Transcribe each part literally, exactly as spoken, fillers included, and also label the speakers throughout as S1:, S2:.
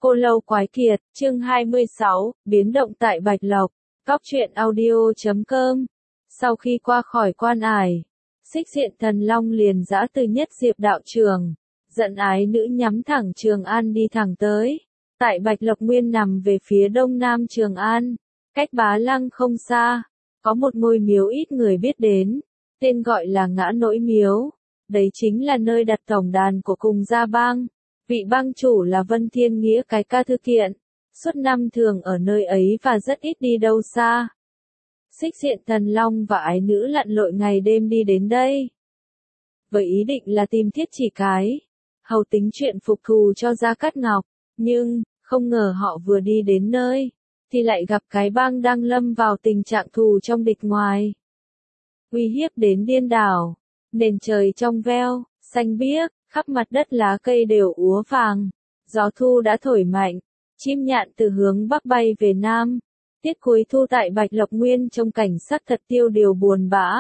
S1: Cô Lâu Quái Kiệt, chương hai mươi sáu, biến động tại Bạch Lộc, Cóc truyện audio chấm com. Sau khi qua khỏi quan ải, Xích Diện Thần Long liền dã từ Nhất Diệp đạo trường, dẫn ái nữ nhắm thẳng Trường An đi thẳng tới. Tại Bạch Lộc Nguyên nằm về phía đông nam Trường An, cách Bá Lăng không xa, có một ngôi miếu ít người biết đến, tên gọi là Ngã Nỗi Miếu. Đấy chính là nơi đặt tổng đàn của Cùng Gia Bang. Vị bang chủ là Vân Thiên Nghĩa cái ca thư kiện, suốt năm thường ở nơi ấy và rất ít đi đâu xa. Xích Diện Thần Long và ái nữ lặn lội ngày đêm đi đến đây, với ý định là tìm Thiết Chỉ Cái, hầu tính chuyện phục thù cho Gia Cát Ngọc, nhưng, không ngờ họ vừa đi đến nơi, thì lại gặp cái bang đang lâm vào tình trạng thù trong địch ngoài. Uy hiếp đến điên đảo, nền trời trong veo, xanh biếc, khắp mặt đất lá cây đều úa vàng, gió thu đã thổi mạnh, chim nhạn từ hướng bắc bay về nam. Tiết cuối thu tại Bạch Lộc Nguyên trông cảnh sắc thật tiêu điều buồn bã.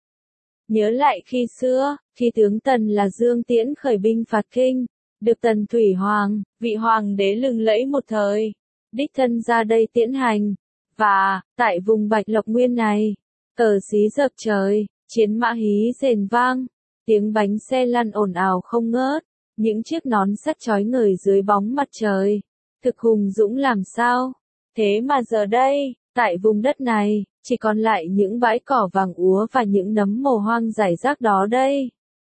S1: Nhớ lại khi xưa, khi tướng Tần là Dương Tiễn khởi binh phạt Kinh, được Tần Thủy Hoàng, vị hoàng đế lừng lẫy một thời, đích thân ra đây tiễn hành, và, tại vùng Bạch Lộc Nguyên này, cờ xí dợp trời, chiến mã hí rền vang, tiếng bánh xe lăn ồn ào không ngớt, những chiếc nón sắt chói ngời dưới bóng mặt trời, thực hùng dũng làm sao. Thế mà giờ đây, tại vùng đất này, chỉ còn lại những bãi cỏ vàng úa và những nấm mồ hoang rải rác đó đây.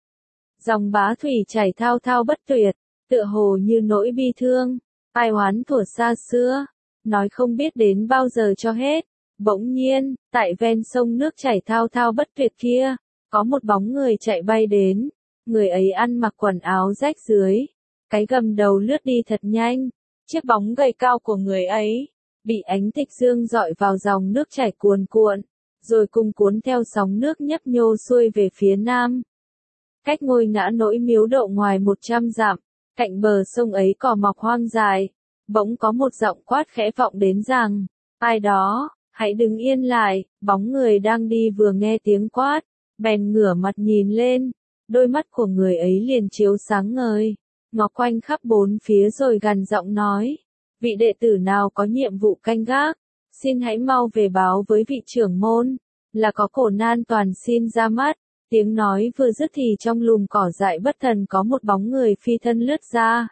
S1: Dòng Bá Thủy chảy thao thao bất tuyệt, tựa hồ như nỗi bi thương, ai oán thuở xa xưa, nói không biết đến bao giờ cho hết. Bỗng nhiên, tại ven sông nước chảy thao thao bất tuyệt kia, có một bóng người chạy bay đến, người ấy ăn mặc quần áo rách rưới, cái gầm đầu lướt đi thật nhanh, chiếc bóng gầy cao của người ấy bị ánh tịch dương dọi vào dòng nước chảy cuồn cuộn, rồi cùng cuốn theo sóng nước nhấp nhô xuôi về phía nam. Cách ngôi Ngã Nỗi Miếu độ ngoài một trăm dặm, cạnh bờ sông ấy cỏ mọc hoang dài, bỗng có một giọng quát khẽ vọng đến rằng, ai đó, hãy đứng yên lại. Bóng người đang đi vừa nghe tiếng quát, bèn ngửa mặt nhìn lên, đôi mắt của người ấy liền chiếu sáng ngời, ngó quanh khắp bốn phía rồi gằn giọng nói, vị đệ tử nào có nhiệm vụ canh gác, xin hãy mau về báo với vị trưởng môn, là có Cổ Nan Toàn xin ra mắt. Tiếng nói vừa dứt thì trong lùm cỏ dại bất thần có một bóng người phi thân lướt ra,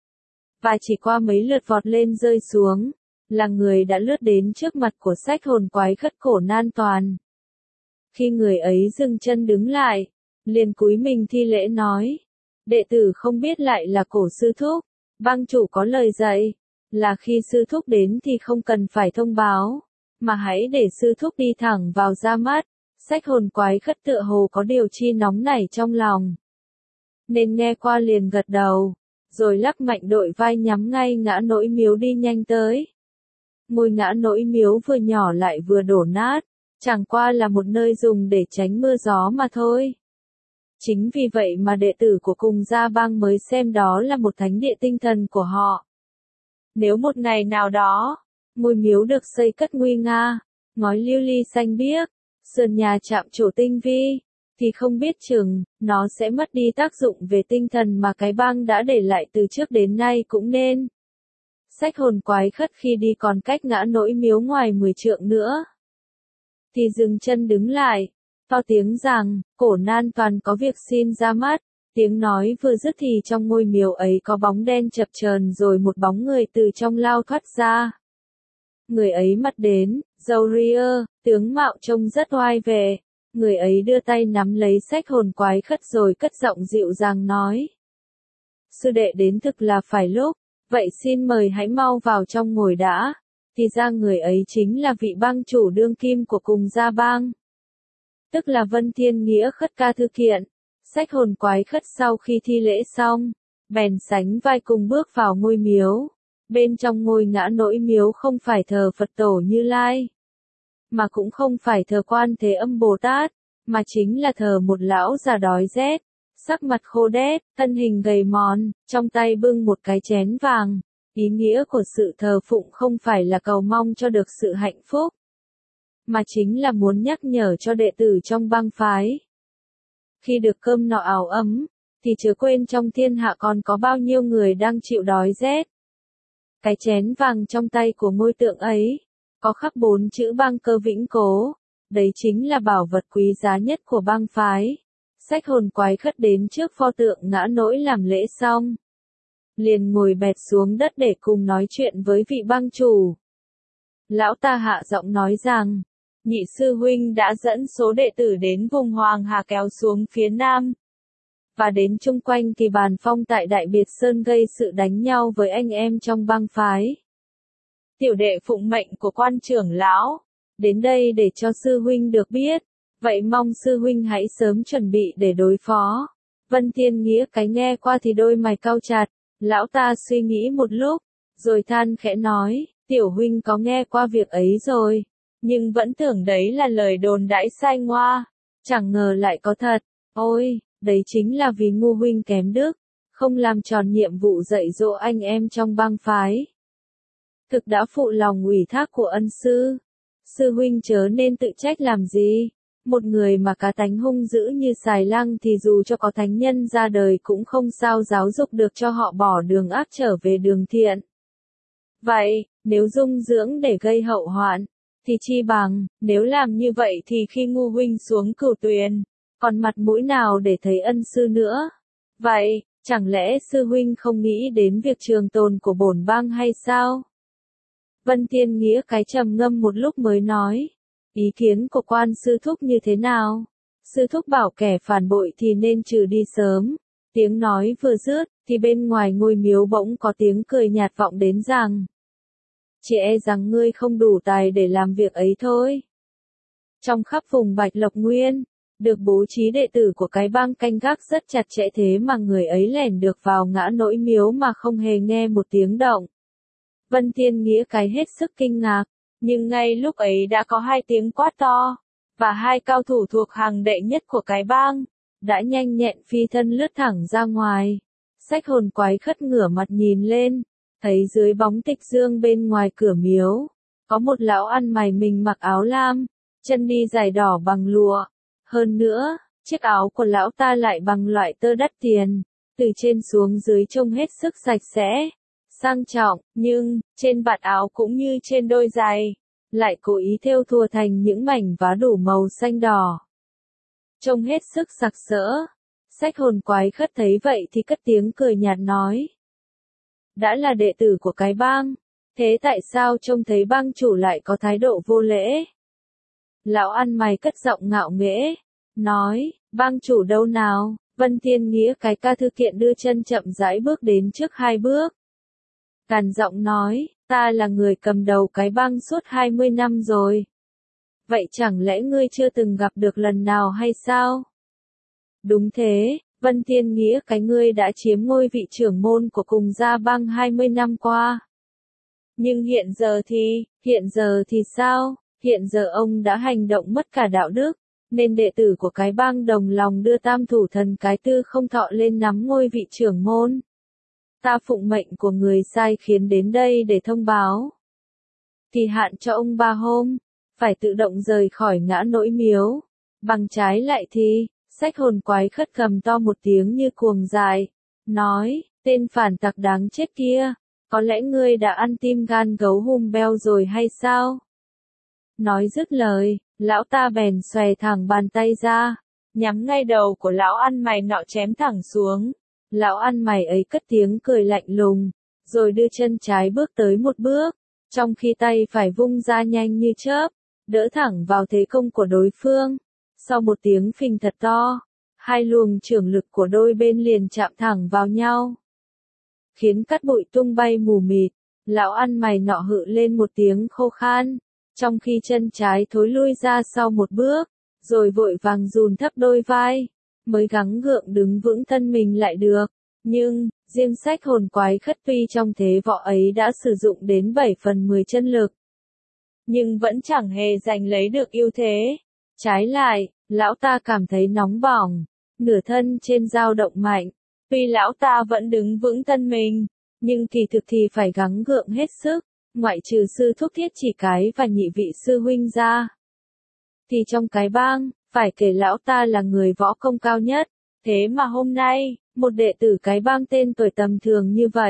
S1: và chỉ qua mấy lượt vọt lên rơi xuống, là người đã lướt đến trước mặt của Sách Hồn Quái Khất Cổ Nan Toàn. Khi người ấy dừng chân đứng lại, liền cúi mình thi lễ nói, đệ tử không biết lại là Cổ sư thúc, bang chủ có lời dạy, là khi sư thúc đến thì không cần phải thông báo, mà hãy để sư thúc đi thẳng vào ra mắt. Sách Hồn Quái Khất tựa hồ có điều chi nóng nảy trong lòng, nên nghe qua liền gật đầu, rồi lắc mạnh đội vai nhắm ngay Ngã Nỗi Miếu đi nhanh tới. Ngôi Ngã Nỗi Miếu vừa nhỏ lại vừa đổ nát, chẳng qua là một nơi dùng để tránh mưa gió mà thôi. Chính vì vậy mà đệ tử của Cùng Gia Bang mới xem đó là một thánh địa tinh thần của họ. Nếu một ngày nào đó, ngôi miếu được xây cất nguy nga, ngói lưu ly xanh biếc, sườn nhà chạm trổ tinh vi, thì không biết chừng, nó sẽ mất đi tác dụng về tinh thần mà cái bang đã để lại từ trước đến nay cũng nên. Sách Hồn Quái Khất khi đi còn cách Ngã Nỗi Miếu ngoài mười trượng nữa, thì dừng chân đứng lại, to tiếng rằng, Cổ Nan Toàn có việc xin ra mắt. Tiếng nói vừa dứt thì trong ngôi miếu ấy có bóng đen chập chờn rồi một bóng người từ trong lao thoát ra. Người ấy mặt đến, râu ria, tướng mạo trông rất oai vệ, người ấy đưa tay nắm lấy Sách Hồn Quái Khất rồi cất giọng dịu dàng nói. Sư đệ đến thực là phải lúc, vậy xin mời hãy mau vào trong ngồi đã. Thì ra người ấy chính là vị bang chủ đương kim của Cùng Gia Bang, tức là Vân Thiên Nghĩa Khất ca thư kiện. Sách Hồn Quái Khất sau khi thi lễ xong, bèn sánh vai cùng bước vào ngôi miếu. Bên trong ngôi Ngã Nỗi Miếu không phải thờ Phật Tổ Như Lai, mà cũng không phải thờ Quan Thế Âm Bồ Tát, mà chính là thờ một lão già đói rét, sắc mặt khô đét, thân hình gầy mòn, trong tay bưng một cái chén vàng. Ý nghĩa của sự thờ phụng không phải là cầu mong cho được sự hạnh phúc, mà chính là muốn nhắc nhở cho đệ tử trong bang phái, khi được cơm no áo ấm, thì chớ quên trong thiên hạ còn có bao nhiêu người đang chịu đói rét. Cái chén vàng trong tay của ngôi tượng ấy, có khắc bốn chữ băng cơ vĩnh cố, đấy chính là bảo vật quý giá nhất của bang phái. Sách hồn quái khất đến trước pho tượng ngã nỗi làm lễ xong, liền ngồi bệt xuống đất để cùng nói chuyện với vị bang chủ. Lão ta hạ giọng nói rằng, nhị sư huynh đã dẫn số đệ tử đến vùng Hoàng Hà kéo xuống phía nam, và đến chung quanh Kỳ Bàn Phong tại Đại Biệt Sơn gây sự đánh nhau với anh em trong bang phái. Tiểu đệ phụng mệnh của quan trưởng lão, đến đây để cho sư huynh được biết, vậy mong sư huynh hãy sớm chuẩn bị để đối phó. Vân Thiên Nghĩa cái nghe qua thì đôi mày cau chặt, lão ta suy nghĩ một lúc, rồi than khẽ nói, tiểu huynh có nghe qua việc ấy rồi, nhưng vẫn tưởng đấy là lời đồn đãi sai ngoa, chẳng ngờ lại có thật. Ôi, đấy chính là vì ngu huynh kém đức, không làm tròn nhiệm vụ dạy dỗ anh em trong bang phái. Thực đã phụ lòng ủy thác của ân sư, sư huynh chớ nên tự trách làm gì. Một người mà cá tánh hung dữ như Xài Lăng thì dù cho có thánh nhân ra đời cũng không sao giáo dục được cho họ bỏ đường ác trở về đường thiện. Vậy, nếu dung dưỡng để gây hậu hoạn, thì chi bằng, nếu làm như vậy thì khi ngu huynh xuống cửu tuyền, còn mặt mũi nào để thấy ân sư nữa? Vậy, chẳng lẽ sư huynh không nghĩ đến việc trường tồn của bổn bang hay sao? Vân Thiên Nghĩa cái trầm ngâm một lúc mới nói, ý kiến của quan sư thúc như thế nào? Sư thúc bảo kẻ phản bội thì nên trừ đi sớm. Tiếng nói vừa dứt, thì bên ngoài ngôi miếu bỗng có tiếng cười nhạt vọng đến rằng, chỉ e rằng ngươi không đủ tài để làm việc ấy thôi. Trong khắp vùng Bạch Lộc Nguyên, được bố trí đệ tử của cái bang canh gác rất chặt chẽ, thế mà người ấy lẻn được vào ngã nỗi miếu mà không hề nghe một tiếng động. Vân Thiên Nghĩa cái hết sức kinh ngạc, nhưng ngay lúc ấy đã có hai tiếng quát to, và hai cao thủ thuộc hàng đệ nhất của cái bang, đã nhanh nhẹn phi thân lướt thẳng ra ngoài. Sách hồn quái khất ngửa mặt nhìn lên, thấy dưới bóng tịch dương bên ngoài cửa miếu, có một lão ăn mày mình mặc áo lam, chân đi giày đỏ bằng lụa. Hơn nữa, chiếc áo của lão ta lại bằng loại tơ đắt tiền, từ trên xuống dưới trông hết sức sạch sẽ, sang trọng, nhưng, trên vạt áo cũng như trên đôi giày, lại cố ý thêu thùa thành những mảnh vá đủ màu xanh đỏ. Trông hết sức sặc sỡ. Sách hồn quái khất thấy vậy thì cất tiếng cười nhạt nói, đã là đệ tử của cái bang, thế tại sao trông thấy bang chủ lại có thái độ vô lễ? Lão ăn mày cất giọng ngạo nghễ, nói, bang chủ đâu nào? Vân Thiên Nghĩa cái ca thư kiện đưa chân chậm rãi bước đến trước hai bước. Gằn giọng nói, ta là người cầm đầu cái bang suốt hai mươi năm rồi. Vậy chẳng lẽ ngươi chưa từng gặp được lần nào hay sao? Đúng thế, Vân Thiên Nghĩa cái ngươi đã chiếm ngôi vị trưởng môn của cùng gia bang hai mươi năm qua. Nhưng hiện giờ thì, hiện giờ thì sao? Hiện giờ ông đã hành động mất cả đạo đức, nên đệ tử của cái bang đồng lòng đưa tam thủ thần cái tư không thọ lên nắm ngôi vị trưởng môn. Ta phụng mệnh của người sai khiến đến đây để thông báo. Thì hạn cho ông ba hôm, phải tự động rời khỏi ngã nỗi miếu. Bằng trái lại thì, sách hồn quái khất cầm to một tiếng như cuồng dại, nói, tên phản tặc đáng chết kia, có lẽ ngươi đã ăn tim gan gấu hùm beo rồi hay sao? Nói dứt lời, lão ta bèn xòe thẳng bàn tay ra, nhắm ngay đầu của lão ăn mày nọ chém thẳng xuống. Lão ăn mày ấy cất tiếng cười lạnh lùng, rồi đưa chân trái bước tới một bước, trong khi tay phải vung ra nhanh như chớp, đỡ thẳng vào thế công của đối phương. Sau một tiếng phình thật to, hai luồng chưởng lực của đôi bên liền chạm thẳng vào nhau, khiến cát bụi tung bay mù mịt. Lão ăn mày nọ hự lên một tiếng khô khan, trong khi chân trái thối lui ra sau một bước, rồi vội vàng dùn thấp đôi vai, mới gắng gượng đứng vững thân mình lại được. Nhưng, riêng sách hồn quái khất tuy trong thế võ ấy đã sử dụng đến bảy phần mười chân lực, nhưng vẫn chẳng hề giành lấy được ưu thế. Trái lại, lão ta cảm thấy nóng bỏng, nửa thân trên dao động mạnh. Tuy lão ta vẫn đứng vững thân mình, nhưng kỳ thực thì phải gắng gượng hết sức, ngoại trừ sư thúc Thiết Chỉ Cái và nhị vị sư huynh ra, thì trong cái bang, phải kể lão ta là người võ công cao nhất. Thế mà hôm nay, một đệ tử cái bang tên tuổi tầm thường như vậy,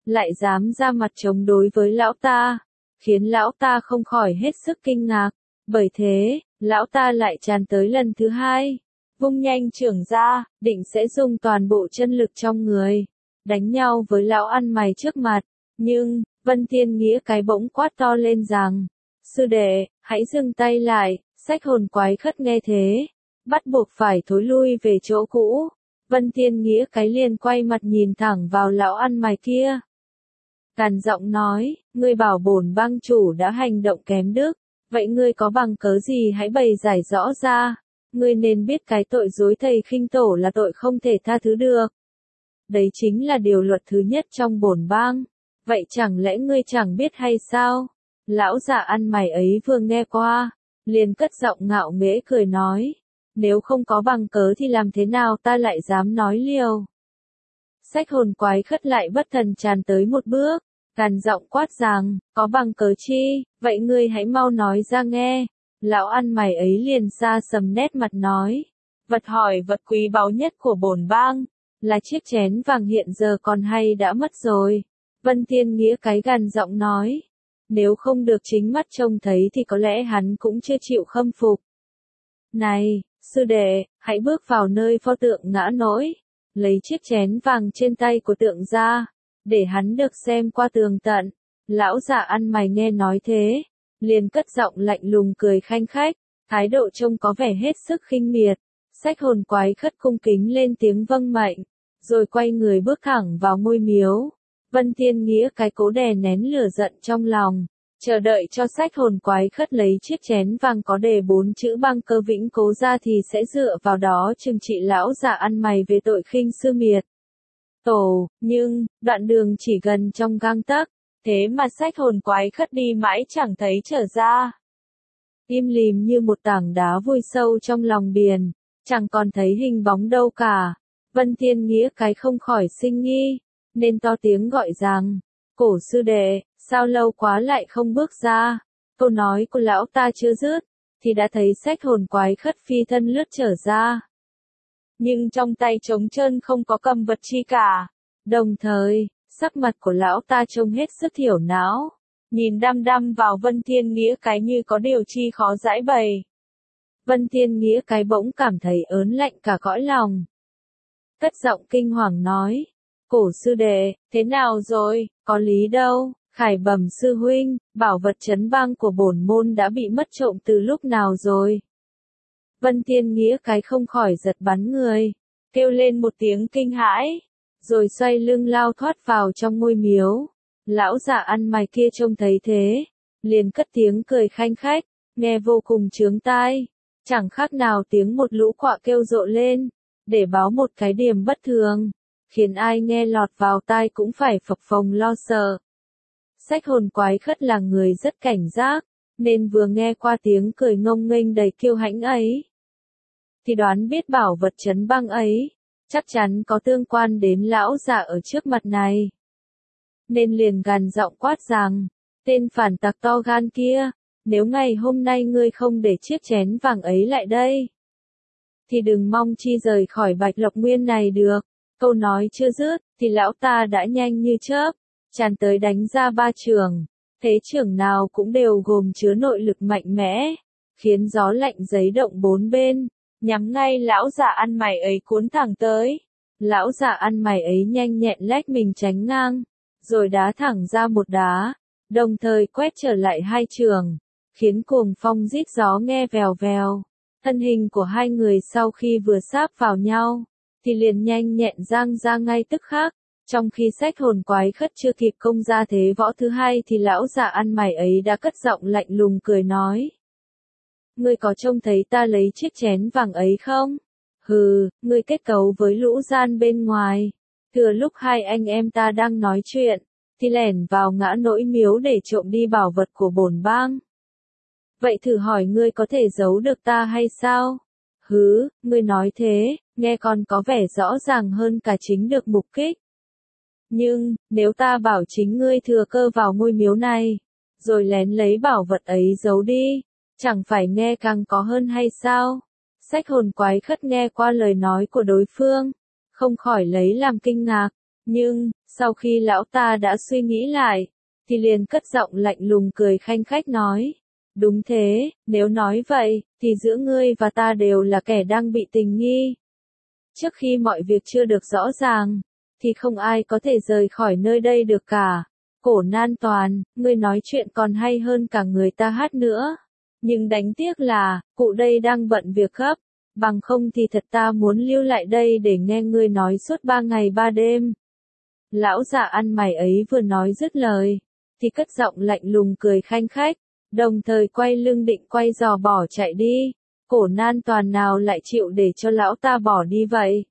S1: lại dám ra mặt chống đối với lão ta, khiến lão ta không khỏi hết sức kinh ngạc. Bởi thế, lão ta lại tràn tới lần thứ hai, vung nhanh chưởng ra, định sẽ dùng toàn bộ chân lực trong người, đánh nhau với lão ăn mày trước mặt. Nhưng, Vân Thiên Nghĩa cái bỗng quát to lên rằng, sư đệ, hãy dừng tay lại. Sách hồn quái khất nghe thế, bắt buộc phải thối lui về chỗ cũ. Vân Thiên Nghĩa cái liền quay mặt nhìn thẳng vào lão ăn mày kia. Gằn giọng nói, ngươi bảo bổn bang chủ đã hành động kém đức, vậy ngươi có bằng cớ gì hãy bày giải rõ ra. Ngươi nên biết cái tội dối thầy khinh tổ là tội không thể tha thứ được. Đấy chính là điều luật thứ nhất trong bổn bang. Vậy chẳng lẽ ngươi chẳng biết hay sao? Lão già ăn mày ấy vừa nghe qua, liền cất giọng ngạo nghễ cười nói, nếu không có bằng cớ thì làm thế nào ta lại dám nói liều. Sách hồn quái khất lại bất thần tràn tới một bước, gằn giọng quát rằng, có bằng cớ chi, vậy ngươi hãy mau nói ra nghe. Lão ăn mày ấy liền xa sầm nét mặt nói, vật hỏi vật quý báu nhất của bổn bang, là chiếc chén vàng hiện giờ còn hay đã mất rồi. Vân Thiên Nghĩa cái gằn giọng nói, nếu không được chính mắt trông thấy thì có lẽ hắn cũng chưa chịu khâm phục. Này, sư đệ, hãy bước vào nơi pho tượng ngã nỗi, lấy chiếc chén vàng trên tay của tượng ra, để hắn được xem qua tường tận. Lão già ăn mày nghe nói thế, liền cất giọng lạnh lùng cười khanh khách, thái độ trông có vẻ hết sức khinh miệt. Sách hồn quái khất cung kính lên tiếng vâng mệnh, rồi quay người bước thẳng vào ngôi miếu. Vân Thiên Nghĩa cái cố đè nén lửa giận trong lòng, chờ đợi cho sách hồn quái khất lấy chiếc chén vàng có đề bốn chữ băng cơ vĩnh cố ra thì sẽ dựa vào đó trừng trị lão già ăn mày về tội khinh sư miệt tổ. Nhưng, đoạn đường chỉ gần trong gang tấc, thế mà sách hồn quái khất đi mãi chẳng thấy trở ra. Im lìm như một tảng đá vùi sâu trong lòng biển, chẳng còn thấy hình bóng đâu cả. Vân Thiên Nghĩa cái không khỏi sinh nghi, nên to tiếng gọi rằng, cổ sư đệ, sao lâu quá lại không bước ra. Câu nói của lão ta chưa dứt, thì đã thấy sách hồn quái khất phi thân lướt trở ra. Nhưng trong tay trống trơn không có cầm vật chi cả. Đồng thời, sắc mặt của lão ta trông hết sức thiểu não, nhìn đăm đăm vào Vân Thiên Nghĩa cái như có điều chi khó giải bày. Vân Thiên Nghĩa cái bỗng cảm thấy ớn lạnh cả cõi lòng. Cất giọng kinh hoàng nói, cổ sư đệ, thế nào rồi, có lý đâu. Khải bẩm sư huynh, bảo vật trấn bang của bổn môn đã bị mất trộm từ lúc nào rồi. Vân Thiên Nghĩa cái không khỏi giật bắn người, kêu lên một tiếng kinh hãi, rồi xoay lưng lao thoát vào trong ngôi miếu. Lão già ăn mày kia trông thấy thế, liền cất tiếng cười khanh khách, nghe vô cùng chướng tai, chẳng khác nào tiếng một lũ quạ kêu rộ lên, để báo một cái điểm bất thường, khiến ai nghe lọt vào tai cũng phải phập phồng lo sợ. Sách hồn quái khất là người rất cảnh giác, nên vừa nghe qua tiếng cười ngông nghênh đầy kiêu hãnh ấy, thì đoán biết bảo vật trấn băng ấy, chắc chắn có tương quan đến lão già ở trước mặt này. Nên liền gằn giọng quát rằng, tên phản tặc to gan kia, nếu ngày hôm nay ngươi không để chiếc chén vàng ấy lại đây, thì đừng mong chi rời khỏi Bạch Lộc Nguyên này được. Câu nói chưa dứt, thì lão ta đã nhanh như chớp, tràn tới đánh ra ba chưởng, thế chưởng nào cũng đều gồm chứa nội lực mạnh mẽ, khiến gió lạnh giấy động bốn bên, nhắm ngay lão già ăn mày ấy cuốn thẳng tới. Lão già ăn mày ấy nhanh nhẹn lách mình tránh ngang, rồi đá thẳng ra một đá, đồng thời quét trở lại hai chưởng, khiến cuồng phong rít gió nghe vèo vèo. Thân hình của hai người sau khi vừa sáp vào nhau, thì liền nhanh nhẹn giang ra ngay tức khắc. Trong khi sách hồn quái khất chưa kịp công ra thế võ thứ hai thì lão già ăn mày ấy đã cất giọng lạnh lùng cười nói. Ngươi có trông thấy ta lấy chiếc chén vàng ấy không? Hừ, ngươi kết cấu với lũ gian bên ngoài. Thừa lúc hai anh em ta đang nói chuyện, thì lẻn vào ngã nỗi miếu để trộm đi bảo vật của bổn bang. Vậy thử hỏi ngươi có thể giấu được ta hay sao? Hứ, ngươi nói thế, nghe còn có vẻ rõ ràng hơn cả chính được mục kích. Nhưng, nếu ta bảo chính ngươi thừa cơ vào ngôi miếu này, rồi lén lấy bảo vật ấy giấu đi, chẳng phải nghe càng có hơn hay sao? Sách hồn quái khất nghe qua lời nói của đối phương, không khỏi lấy làm kinh ngạc, Nhưng, sau khi lão ta đã suy nghĩ lại, thì liền cất giọng lạnh lùng cười khanh khách nói. Đúng thế, nếu nói vậy, thì giữa ngươi và ta đều là kẻ đang bị tình nghi. Trước khi mọi việc chưa được rõ ràng, thì không ai có thể rời khỏi nơi đây được cả. Cổ Nan Toàn, ngươi nói chuyện còn hay hơn cả người ta hát nữa. Nhưng đánh tiếc là, cụ đây đang bận việc gấp, bằng không thì thật ta muốn lưu lại đây để nghe ngươi nói suốt ba ngày ba đêm. Lão già ăn mày ấy vừa nói dứt lời, thì cất giọng lạnh lùng cười khanh khách, đồng thời quay lưng định quay giò bỏ chạy đi. Cổ Nan Toàn nào lại chịu để cho lão ta bỏ đi vậy?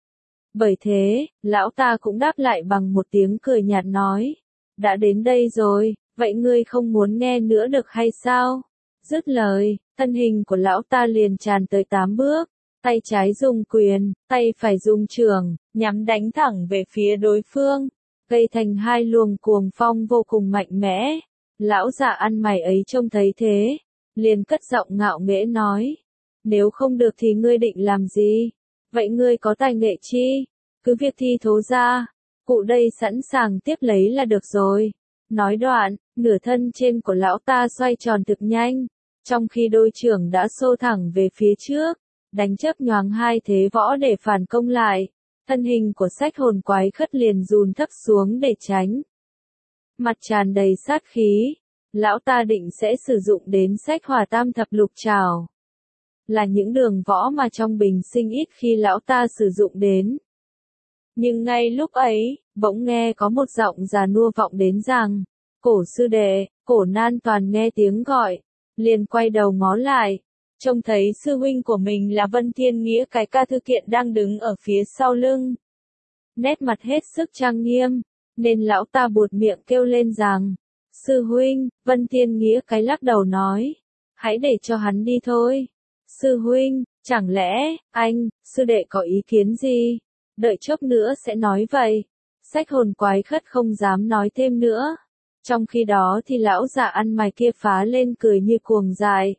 S1: Bởi thế, lão ta cũng đáp lại bằng một tiếng cười nhạt nói, đã đến đây rồi, vậy ngươi không muốn nghe nữa được hay sao? Dứt lời, thân hình của lão ta liền tràn tới tám bước, tay trái dùng quyền, tay phải dùng chưởng, nhắm đánh thẳng về phía đối phương, gây thành hai luồng cuồng phong vô cùng mạnh mẽ. Lão già ăn mày ấy trông thấy thế, liền cất giọng ngạo nghễ nói, nếu không được thì ngươi định làm gì? Vậy ngươi có tài nghệ chi? Cứ việc thi thố ra, cụ đây sẵn sàng tiếp lấy là được rồi. Nói đoạn, nửa thân trên của lão ta xoay tròn thực nhanh, trong khi đôi trưởng đã xô thẳng về phía trước, đánh chớp nhoáng hai thế võ để phản công lại. Thân hình của Sách Hồn Quái Khất liền dùn thấp xuống để tránh. Mặt tràn đầy sát khí, lão ta định sẽ sử dụng đến Sách Hỏa Tam Thập Lục Trảo. Là những đường võ mà trong bình sinh ít khi lão ta sử dụng đến. Nhưng ngay lúc ấy, bỗng nghe có một giọng già nua vọng đến rằng, cổ sư đệ. Cổ Nan Toàn nghe tiếng gọi, liền quay đầu ngó lại, trông thấy sư huynh của mình là Vân Thiên Nghĩa cái ca thư kiện đang đứng ở phía sau lưng. Nét mặt hết sức trang nghiêm, nên lão ta buột miệng kêu lên rằng, sư huynh. Vân Thiên Nghĩa cái lắc đầu nói, hãy để cho hắn đi thôi. Sư huynh, chẳng lẽ, anh, sư đệ có ý kiến gì? Đợi chốc nữa sẽ nói vậy. Sách Hồn Quái Khất không dám nói thêm nữa. Trong khi đó thì lão già ăn mày kia phá lên cười như cuồng dại.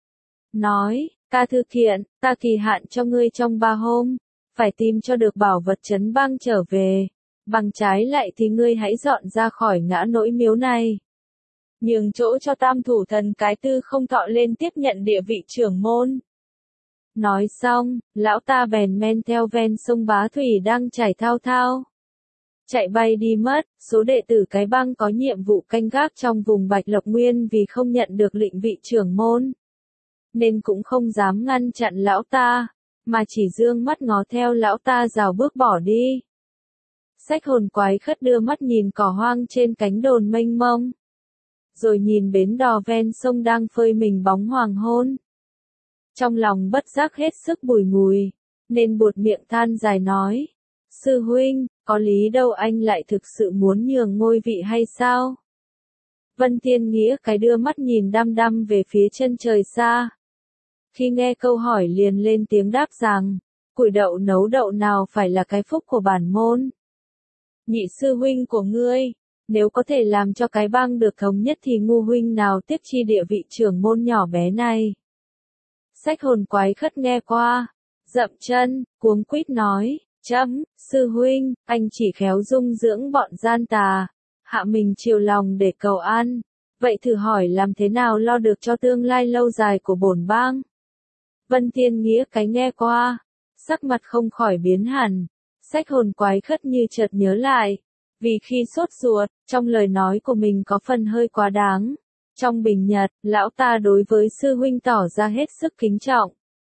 S1: Nói, ca thư kiện, ta kỳ hạn cho ngươi trong ba hôm, phải tìm cho được bảo vật trấn băng trở về. Bằng trái lại thì ngươi hãy dọn ra khỏi ngã nỗi miếu này. Nhường chỗ cho Tam Thủ Thần cái Tư Không Thọ lên tiếp nhận địa vị trưởng môn. Nói xong, lão ta bèn men theo ven sông Bá Thủy đang chảy thao thao. Chạy bay đi mất. Số đệ tử cái băng có nhiệm vụ canh gác trong vùng Bạch Lộc Nguyên vì không nhận được lệnh vị trưởng môn, nên cũng không dám ngăn chặn lão ta, mà chỉ dương mắt ngó theo lão ta rào bước bỏ đi. Sách Hồn Quái Khất đưa mắt nhìn cỏ hoang trên cánh đồn mênh mông, rồi nhìn bến đò ven sông đang phơi mình bóng hoàng hôn. Trong lòng bất giác hết sức bùi ngùi, nên buột miệng than dài nói, sư huynh, có lý đâu anh lại thực sự muốn nhường ngôi vị hay sao? Vân Thiên Nghĩa cái đưa mắt nhìn đăm đăm về phía chân trời xa. Khi nghe câu hỏi liền lên tiếng đáp rằng, củi đậu nấu đậu nào phải là cái phúc của bản môn. Nhị sư huynh của ngươi, nếu có thể làm cho cái bang được thống nhất thì ngu huynh nào tiếc chi địa vị trưởng môn nhỏ bé này. Sách Hồn Quái Khất nghe qua, dậm chân, cuống quýt nói, chấm, sư huynh, anh chỉ khéo dung dưỡng bọn gian tà, hạ mình chiều lòng để cầu an, vậy thử hỏi làm thế nào lo được cho tương lai lâu dài của bổn bang? Vân Thiên Nghĩa cái nghe qua, sắc mặt không khỏi biến hẳn. Sách Hồn Quái Khất như chợt nhớ lại, vì khi sốt ruột, trong lời nói của mình có phần hơi quá đáng. Trong bình nhật, lão ta đối với sư huynh tỏ ra hết sức kính trọng.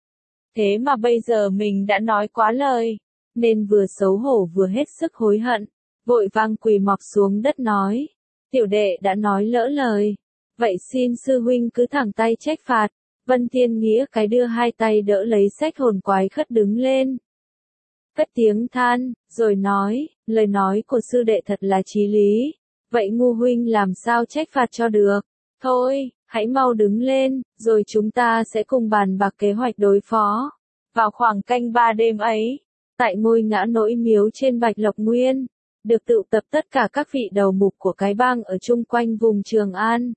S1: Thế mà bây giờ mình đã nói quá lời, nên vừa xấu hổ vừa hết sức hối hận, vội vang quỳ mọp xuống đất nói, tiểu đệ đã nói lỡ lời, vậy xin sư huynh cứ thẳng tay trách phạt. Vân Thiên Nghĩa cái đưa hai tay đỡ lấy Sách Hồn Quái Khất đứng lên, cất tiếng than, rồi nói, lời nói của sư đệ thật là chí lý, vậy ngu huynh làm sao trách phạt cho được? Thôi, hãy mau đứng lên, rồi chúng ta sẽ cùng bàn bạc kế hoạch đối phó. Vào khoảng canh ba đêm ấy, tại ngôi ngã nỗi miếu trên Bạch Lộc Nguyên, được tụ tập tất cả các vị đầu mục của cái bang ở chung quanh vùng Trường An.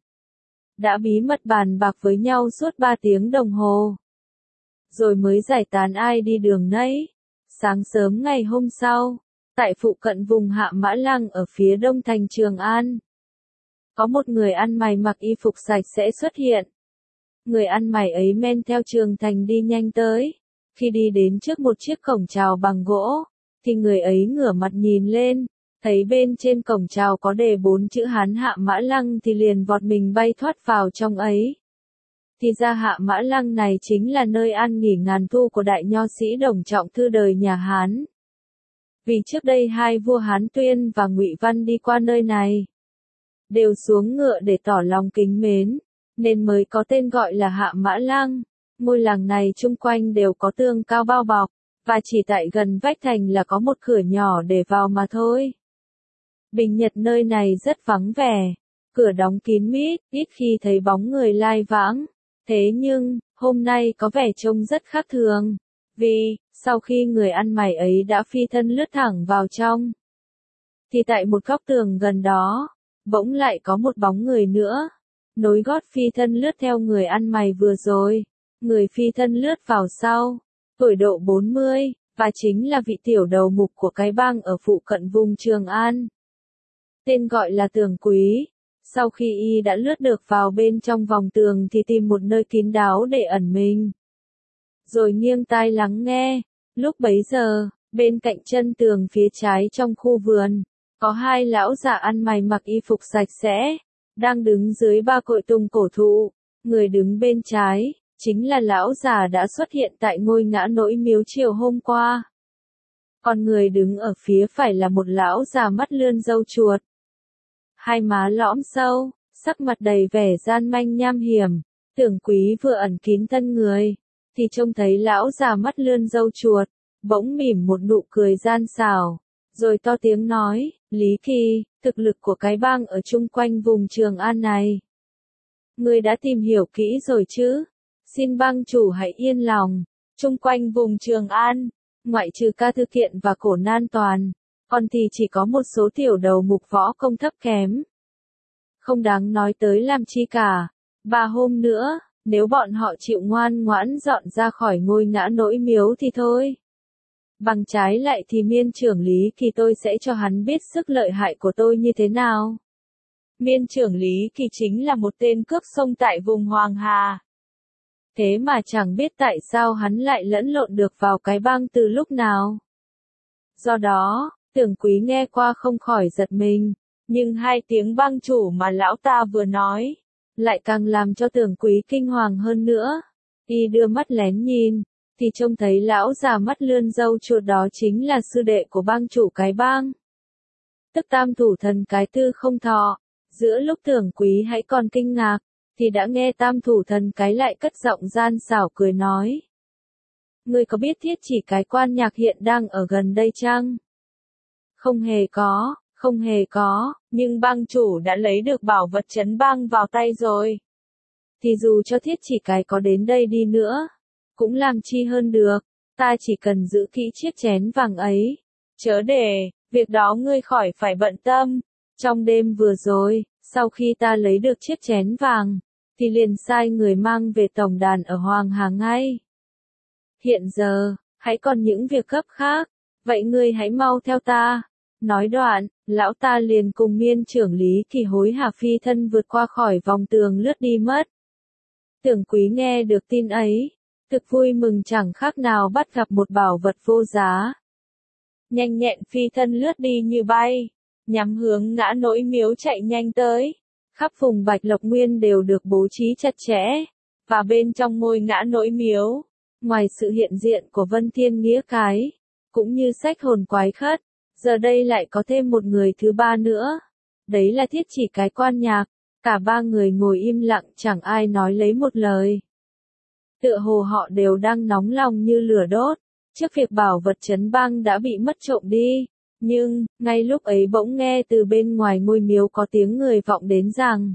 S1: Đã bí mật bàn bạc với nhau suốt ba tiếng đồng hồ, rồi mới giải tán ai đi đường nấy. Sáng sớm ngày hôm sau, Tại phụ cận vùng Hạ Mã Lăng ở phía đông thành Trường An, có một người ăn mày mặc y phục sạch sẽ xuất hiện. Người ăn mày ấy men theo Trường Thành đi nhanh tới. Khi đi đến trước một chiếc cổng chào bằng gỗ, thì người ấy ngửa mặt nhìn lên, thấy bên trên cổng chào có đề bốn chữ Hán Hạ Mã Lăng thì liền vọt mình bay thoát vào trong ấy. Thì ra Hạ Mã Lăng này chính là nơi an nghỉ ngàn thu của đại nho sĩ Đồng Trọng Thư đời nhà Hán. Vì trước đây hai vua Hán Tuyên và Ngụy Văn đi qua nơi này, đều xuống ngựa để tỏ lòng kính mến, nên mới có tên gọi là Hạ Mã Lăng. Ngôi làng này chung quanh đều có tường cao bao bọc, và chỉ tại gần vách thành là có một cửa nhỏ để vào mà thôi. Bình nhật nơi này rất vắng vẻ, cửa đóng kín mít, ít khi thấy bóng người lai vãng. Thế nhưng, hôm nay có vẻ trông rất khác thường, vì, sau khi người ăn mày ấy đã phi thân lướt thẳng vào trong, thì tại một góc tường gần đó, bỗng lại có một bóng người nữa, nối gót phi thân lướt theo người ăn mày vừa rồi. Người phi thân lướt vào sau, tuổi độ bốn mươi, và chính là vị tiểu đầu mục của cái bang ở phụ cận vùng Trường An. Tên gọi là Tưởng Quý. Sau khi y đã lướt được vào bên trong vòng tường thì tìm một nơi kín đáo để ẩn mình, rồi nghiêng tai lắng nghe. Lúc bấy giờ, bên cạnh chân tường phía trái trong khu vườn, có hai lão già ăn mày mặc y phục sạch sẽ, đang đứng dưới ba cội tùng cổ thụ. Người đứng bên trái chính là lão già đã xuất hiện tại ngôi ngã nỗi miếu chiều hôm qua. Còn người đứng ở phía phải là một lão già mắt lươn râu chuột, hai má lõm sâu, sắc mặt đầy vẻ gian manh nham hiểm. Tưởng Quý vừa ẩn kín thân người, thì trông thấy lão già mắt lươn râu chuột, bỗng mỉm một nụ cười gian xảo, rồi to tiếng nói, Lý Kỳ, thực lực của cái bang ở chung quanh vùng Trường An này, ngươi đã tìm hiểu kỹ rồi chứ? Xin bang chủ hãy yên lòng, chung quanh vùng Trường An, ngoại trừ Ca Thư Kiện và Cổ Nan Toàn, còn thì chỉ có một số tiểu đầu mục võ công thấp kém. Không đáng nói tới làm chi cả. Ba hôm nữa, nếu bọn họ chịu ngoan ngoãn dọn ra khỏi ngôi ngã nỗi miếu thì thôi. Bằng trái lại thì Miên trưởng Lý Kỳ tôi sẽ cho hắn biết sức lợi hại của tôi như thế nào. Miên trưởng Lý Kỳ chính là một tên cướp sông tại vùng Hoàng Hà. Thế mà chẳng biết tại sao hắn lại lẫn lộn được vào cái bang từ lúc nào. Do đó, Tưởng Quý nghe qua không khỏi giật mình, nhưng hai tiếng bang chủ mà lão ta vừa nói, lại càng làm cho Tưởng Quý kinh hoàng hơn nữa. Y đưa mắt lén nhìn, thì trông thấy lão già mắt lươn râu chuột đó chính là sư đệ của bang chủ cái bang, tức Tam Thủ Thần cái Tư Không Thọ. Giữa lúc Tưởng Quý hãy còn kinh ngạc, thì đã nghe Tam Thủ Thần cái lại cất giọng gian xảo cười nói. Ngươi có biết Thiết Chỉ cái quan nhạc hiện đang ở gần đây chăng? Không hề có, không hề có, nhưng bang chủ đã lấy được bảo vật trấn bang vào tay rồi. Thì dù cho Thiết Chỉ cái có đến đây đi nữa, cũng làm chi hơn được, ta chỉ cần giữ kỹ chiếc chén vàng ấy. Chớ để, việc đó ngươi khỏi phải bận tâm. Trong đêm vừa rồi, sau khi ta lấy được chiếc chén vàng, thì liền sai người mang về tổng đàn ở Hoàng Hà ngay. Hiện giờ, hãy còn những việc gấp khác, vậy ngươi hãy mau theo ta. Nói đoạn, lão ta liền cùng Miên trưởng Lý Kỳ hối hả phi thân vượt qua khỏi vòng tường lướt đi mất. Tưởng Quý nghe được tin ấy, thực vui mừng chẳng khác nào bắt gặp một bảo vật vô giá. Nhanh nhẹn phi thân lướt đi như bay, nhắm hướng ngã nỗi miếu chạy nhanh tới. Khắp vùng Bạch Lộc Nguyên đều được bố trí chặt chẽ, và bên trong ngôi ngã nỗi miếu, ngoài sự hiện diện của Vân Thiên Nghĩa Cái, cũng như Sách Hồn Quái Khất, giờ đây lại có thêm một người thứ ba nữa. Đấy là Thiết Chỉ cái quan nhạc. Cả ba người ngồi im lặng chẳng ai nói lấy một lời. Tựa hồ họ đều đang nóng lòng như lửa đốt, trước việc bảo vật trấn bang đã bị mất trộm đi. Nhưng, ngay lúc ấy bỗng nghe từ bên ngoài ngôi miếu có tiếng người vọng đến rằng: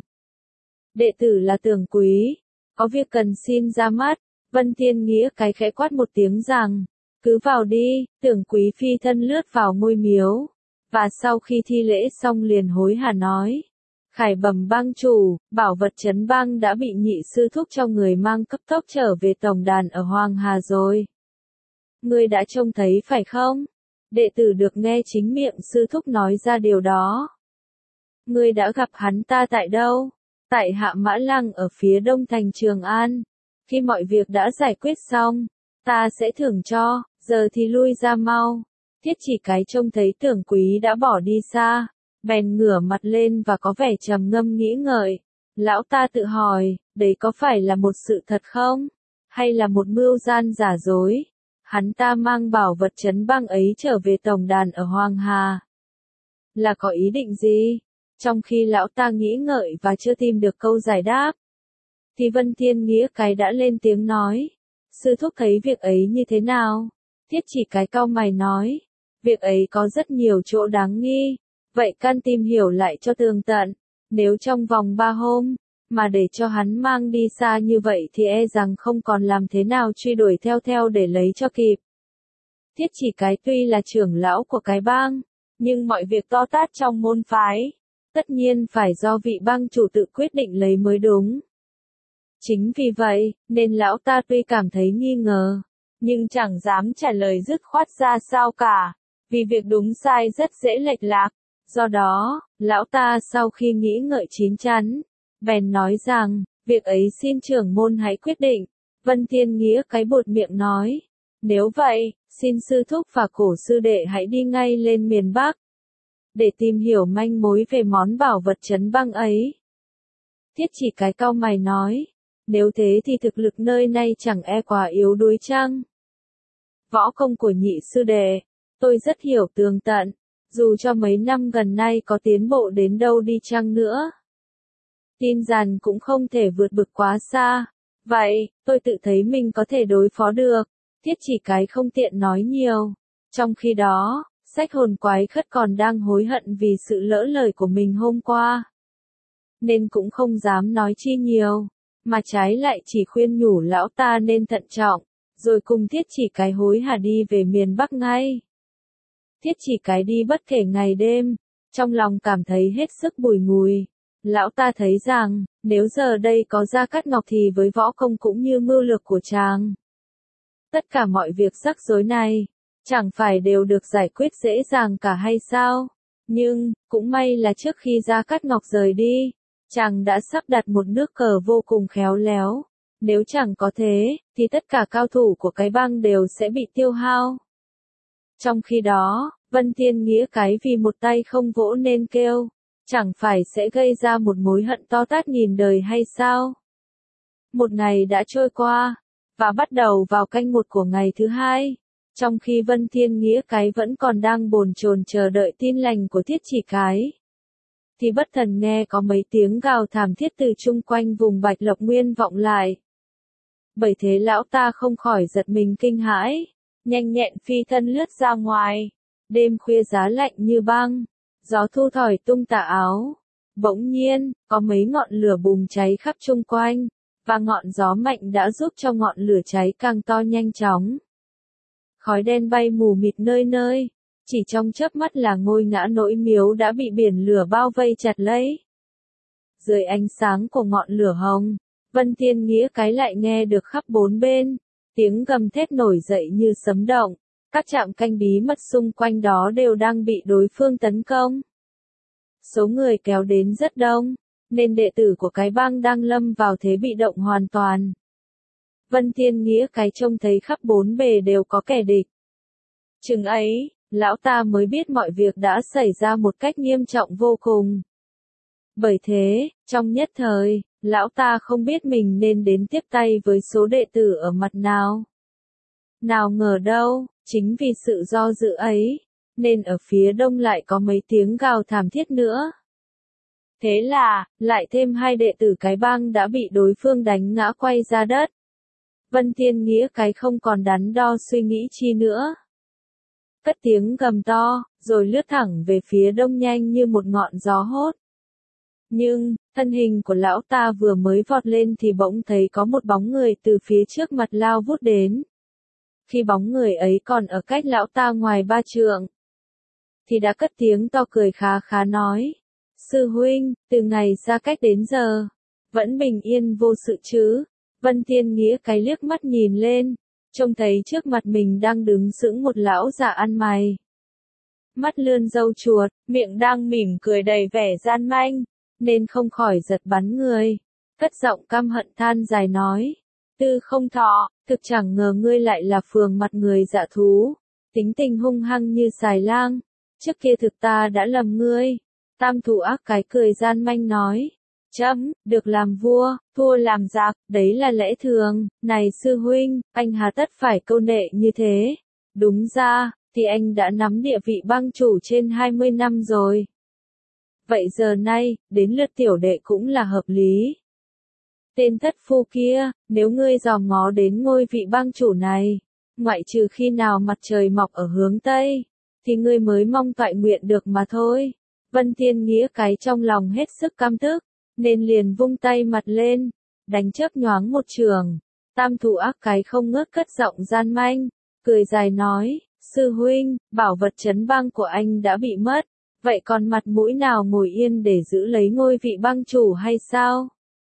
S1: Đệ tử là Tưởng Quý, có việc cần xin ra mắt. Vân Thiên Nghĩa cái khẽ quát một tiếng rằng: Cứ vào đi. Tưởng Quý phi thân lướt vào ngôi miếu, và sau khi thi lễ xong liền hối hả nói: Khải bẩm bang chủ, bảo vật trấn bang đã bị nhị sư thúc cho người mang cấp tốc trở về tổng đàn ở Hoàng Hà rồi. Ngươi đã trông thấy phải không? đệ tử được nghe chính miệng sư thúc nói ra điều đó. Ngươi đã gặp hắn ta tại đâu? Tại Hạ Mã Lăng ở phía đông thành Trường An. Khi mọi việc đã giải quyết xong, ta sẽ thưởng cho, giờ thì lui ra mau. Thiết Chỉ Cái trông thấy Tưởng Quý đã bỏ đi xa, bèn ngửa mặt lên và có vẻ trầm ngâm nghĩ ngợi. Lão ta tự hỏi, đấy có phải là một sự thật không? Hay là một mưu gian giả dối? Hắn ta mang bảo vật trấn băng ấy trở về tổng đàn ở Hoàng Hà. Là có ý định gì? Trong khi lão ta nghĩ ngợi và chưa tìm được câu giải đáp, thì Vân Thiên Nghĩa Cái đã lên tiếng nói. Sư thúc thấy việc ấy như thế nào? Thiết Chỉ Cái cau mày nói. Việc ấy có rất nhiều chỗ đáng nghi. Vậy căn tìm hiểu lại cho tường tận. Nếu trong vòng ba hôm, mà để cho hắn mang đi xa như vậy thì e rằng không còn làm thế nào truy đuổi theo theo để lấy cho kịp. Thiết Chỉ Cái tuy là trưởng lão của cái bang, nhưng mọi việc to tát trong môn phái, tất nhiên phải do vị bang chủ tự quyết định lấy mới đúng. Chính vì vậy, nên lão ta tuy cảm thấy nghi ngờ, nhưng chẳng dám trả lời dứt khoát ra sao cả, vì việc đúng sai rất dễ lệch lạc. Do đó, lão ta sau khi nghĩ ngợi chín chắn, bèn nói rằng, việc ấy xin trưởng môn hãy quyết định. Vân Thiên Nghĩa Cái buột miệng nói, nếu vậy, xin sư thúc và Cổ sư đệ hãy đi ngay lên miền Bắc, để tìm hiểu manh mối về món bảo vật trấn băng ấy. Thiết Chỉ Cái cau mày nói, nếu thế thì thực lực nơi này chẳng e quá yếu đuối chăng? Võ công của nhị sư đệ, tôi rất hiểu tường tận, dù cho mấy năm gần nay có tiến bộ đến đâu đi chăng nữa. Tin rằng cũng không thể vượt bực quá xa. Vậy, tôi tự thấy mình có thể đối phó được. Thiết Chỉ Cái không tiện nói nhiều. Trong khi đó, Sách Hồn Quái Khất còn đang hối hận vì sự lỡ lời của mình hôm qua, nên cũng không dám nói chi nhiều, mà trái lại chỉ khuyên nhủ lão ta nên thận trọng, rồi cùng Thiết Chỉ Cái hối hả đi về miền Bắc ngay. Thiết Chỉ Cái đi bất kể ngày đêm, trong lòng cảm thấy hết sức bùi ngùi. Lão ta thấy rằng, nếu giờ đây có Gia Cát Ngọc thì với võ công cũng như mưu lược của chàng, tất cả mọi việc rắc rối này, chẳng phải đều được giải quyết dễ dàng cả hay sao? Nhưng, cũng may là trước khi Gia Cát Ngọc rời đi, chàng đã sắp đặt một nước cờ vô cùng khéo léo. Nếu chẳng có thế, thì tất cả cao thủ của cái bang đều sẽ bị tiêu hao. Trong khi đó, Vân Thiên Nghĩa Cái vì một tay không vỗ nên kêu, chẳng phải sẽ gây ra một mối hận to tát nghìn đời hay sao? Một ngày đã trôi qua, và bắt đầu vào canh một của ngày thứ hai. Trong khi Vân Thiên Nghĩa Cái vẫn còn đang bồn chồn chờ đợi tin lành của Thiết Chỉ Cái, thì bất thần nghe có mấy tiếng gào thảm thiết từ chung quanh vùng Bạch Lộc Nguyên vọng lại. Bởi thế lão ta không khỏi giật mình kinh hãi, nhanh nhẹn phi thân lướt ra ngoài. Đêm khuya giá lạnh như băng, gió thu thổi tung tà áo. Bỗng nhiên, có mấy ngọn lửa bùng cháy khắp chung quanh, và ngọn gió mạnh đã giúp cho ngọn lửa cháy càng to nhanh chóng. Khói đen bay mù mịt nơi nơi, chỉ trong chớp mắt là ngôi ngã nỗi miếu đã bị biển lửa bao vây chặt lấy. Dưới ánh sáng của ngọn lửa hồng, Vân Thiên Nghĩa Cái lại nghe được khắp bốn bên, tiếng gầm thét nổi dậy như sấm động, các trạm canh bí mật xung quanh đó đều đang bị đối phương tấn công. Số người kéo đến rất đông, nên đệ tử của cái bang đang lâm vào thế bị động hoàn toàn. Vân Thiên Nghĩa Cái trông thấy khắp bốn bề đều có kẻ địch. Chừng ấy, lão ta mới biết mọi việc đã xảy ra một cách nghiêm trọng vô cùng. Bởi thế, trong nhất thời, lão ta không biết mình nên đến tiếp tay với số đệ tử ở mặt nào. Nào ngờ đâu, chính vì sự do dự ấy, nên ở phía đông lại có mấy tiếng gào thảm thiết nữa. Thế là, lại thêm hai đệ tử cái bang đã bị đối phương đánh ngã quay ra đất. Vân Thiên Nghĩa Cái không còn đắn đo suy nghĩ chi nữa. Cất tiếng gầm to, rồi lướt thẳng về phía đông nhanh như một ngọn gió hốt. Nhưng, thân hình của lão ta vừa mới vọt lên thì bỗng thấy có một bóng người từ phía trước mặt lao vút đến. Khi bóng người ấy còn ở cách lão ta ngoài ba trượng, thì đã cất tiếng to cười khá khá nói. Sư huynh, từ ngày ra cách đến giờ, vẫn bình yên vô sự chứ? Vân Thiên Nghĩa Cái liếc mắt nhìn lên, trông thấy trước mặt mình đang đứng sững một lão già ăn mày. mắt lươn râu chuột, miệng đang mỉm cười đầy vẻ gian manh, nên không khỏi giật bắn người. Cất giọng căm hận than dài nói, Tư Không Thọ, thực chẳng ngờ ngươi lại là phường mặt người dạ thú, tính tình hung hăng như xài lang, trước kia thực ta đã lầm ngươi. Tam thủ ác cái cười gian manh nói, chấm, được làm vua, thua làm giặc, đấy là lẽ thường, này sư huynh, anh hà tất phải câu nệ như thế, đúng ra, thì anh đã nắm địa vị bang chủ trên hai mươi năm rồi. Vậy giờ nay, đến lượt tiểu đệ cũng là hợp lý. Tên thất phu kia, nếu ngươi dòm ngó đến ngôi vị bang chủ này, ngoại trừ khi nào mặt trời mọc ở hướng Tây, thì ngươi mới mong toại nguyện được mà thôi. Vân Thiên Nghĩa cái trong lòng hết sức căm tức, nên liền vung tay mặt lên, đánh chớp nhoáng một trường. Tam thủ ác cái không ngớt cất giọng gian manh, cười dài nói, sư huynh, bảo vật trấn bang của anh đã bị mất, vậy còn mặt mũi nào ngồi yên để giữ lấy ngôi vị bang chủ hay sao?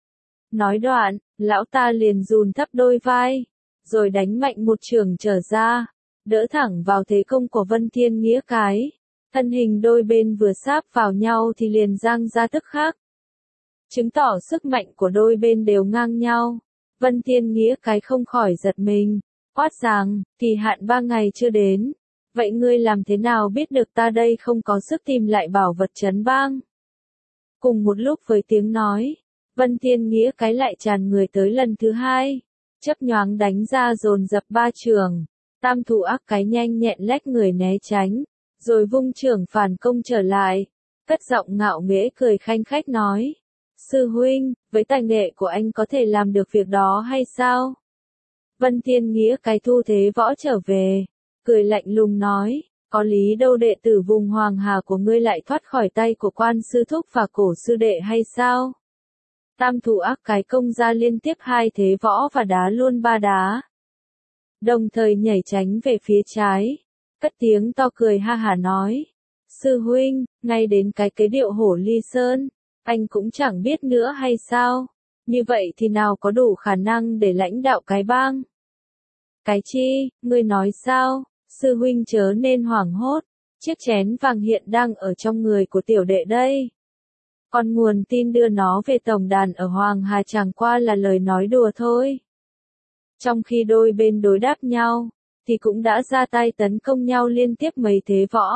S1: Nói đoạn, lão ta liền dùn thấp đôi vai, rồi đánh mạnh một trường trở ra, đỡ thẳng vào thế công của Vân Thiên Nghĩa cái. Thân hình đôi bên vừa sáp vào nhau thì liền giang ra tức khắc, chứng tỏ sức mạnh của đôi bên đều ngang nhau. Vân Thiên Nghĩa cái không khỏi giật mình, quát rằng, thì hạn ba ngày chưa đến, vậy ngươi làm thế nào biết được ta đây không có sức tìm lại bảo vật trấn bang? Cùng một lúc với tiếng nói, Vân Thiên Nghĩa cái lại tràn người tới lần thứ hai, chớp nhoáng đánh ra dồn dập ba trường. Tam thủ ác cái nhanh nhẹn lách người né tránh, rồi vung trường phản công trở lại, cất giọng ngạo nghễ cười khanh khách nói, sư huynh, với tài nghệ của anh có thể làm được việc đó hay sao? Vân Thiên Nghĩa cái thu thế võ trở về, cười lạnh lùng nói, có lý đâu đệ tử vùng Hoàng Hà của ngươi lại thoát khỏi tay của quan sư thúc và cổ sư đệ hay sao? Tam thủ ác cái công ra liên tiếp hai thế võ và đá luôn ba đá, đồng thời nhảy tránh về phía trái, cất tiếng to cười ha hả nói, sư huynh, ngay đến cái kế điệu hổ ly sơn, anh cũng chẳng biết nữa hay sao, như vậy thì nào có đủ khả năng để lãnh đạo cái bang? Cái chi, ngươi nói sao, sư huynh chớ nên hoảng hốt, chiếc chén vàng hiện đang ở trong người của tiểu đệ đây. Còn nguồn tin đưa nó về tổng đàn ở Hoàng Hà chẳng qua là lời nói đùa thôi. Trong khi đôi bên đối đáp nhau, thì cũng đã ra tay tấn công nhau liên tiếp mấy thế võ.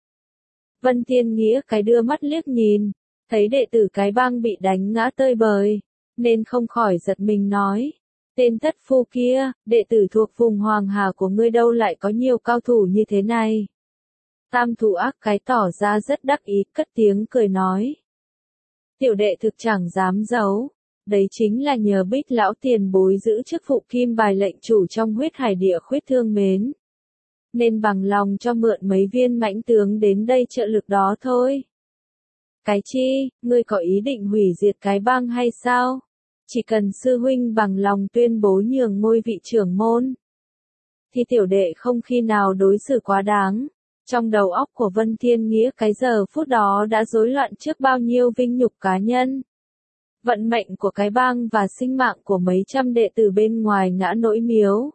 S1: Vân Thiên Nghĩa cái đưa mắt liếc nhìn, thấy đệ tử cái bang bị đánh ngã tơi bời, nên không khỏi giật mình nói, tên thất phu kia, đệ tử thuộc vùng Hoàng Hà của ngươi đâu lại có nhiều cao thủ như thế này. Tam thủ ác cái tỏ ra rất đắc ý, cất tiếng cười nói, tiểu đệ thực chẳng dám giấu. Đấy chính là nhờ Bích lão tiền bối giữ chức vụ kim bài lệnh chủ trong huyết hải địa khuyết thương mến, nên bằng lòng cho mượn mấy viên mãnh tướng đến đây trợ lực đó thôi. Cái chi, ngươi có ý định hủy diệt cái bang hay sao? Chỉ cần sư huynh bằng lòng tuyên bố nhường ngôi vị trưởng môn, thì tiểu đệ không khi nào đối xử quá đáng. Trong đầu óc của Vân Thiên Nghĩa cái giờ phút đó đã rối loạn trước bao nhiêu vinh nhục cá nhân. Vận mệnh của cái bang và sinh mạng của mấy trăm đệ tử bên ngoài ngã nỗi miếu.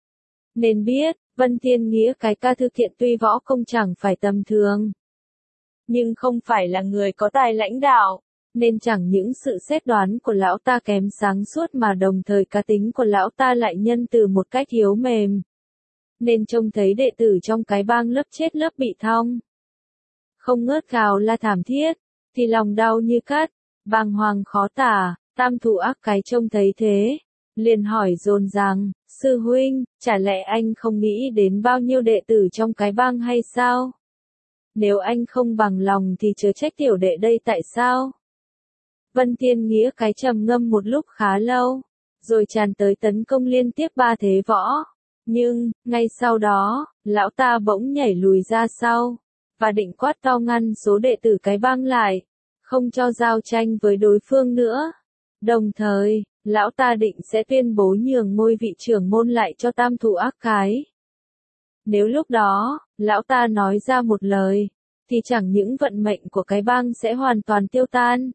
S1: Nên biết, Vân Thiên Nghĩa cái ca thư kiện tuy võ công chẳng phải tầm thường, nhưng không phải là người có tài lãnh đạo, nên chẳng những sự xét đoán của lão ta kém sáng suốt mà đồng thời cá tính của lão ta lại nhân từ một cách yếu mềm. Nên trông thấy đệ tử trong cái bang lớp chết lớp bị thong, không ngớt gào la thảm thiết, thì lòng đau như cắt, bàng hoàng khó tả. Tam thủ ác cái trông thấy thế, liền hỏi dồn rằng, sư huynh, chả lẽ anh không nghĩ đến bao nhiêu đệ tử trong cái bang hay sao? Nếu anh không bằng lòng thì chớ trách tiểu đệ đây tại sao? Vân Thiên Nghĩa cái trầm ngâm một lúc khá lâu, rồi tràn tới tấn công liên tiếp ba thế võ. Nhưng, ngay sau đó, lão ta bỗng nhảy lùi ra sau, và định quát to ngăn số đệ tử cái bang lại, không cho giao tranh với đối phương nữa. Đồng thời, lão ta định sẽ tuyên bố nhường ngôi vị trưởng môn lại cho tam thủ ác cái. Nếu lúc đó, lão ta nói ra một lời, thì chẳng những vận mệnh của cái bang sẽ hoàn toàn tiêu tan,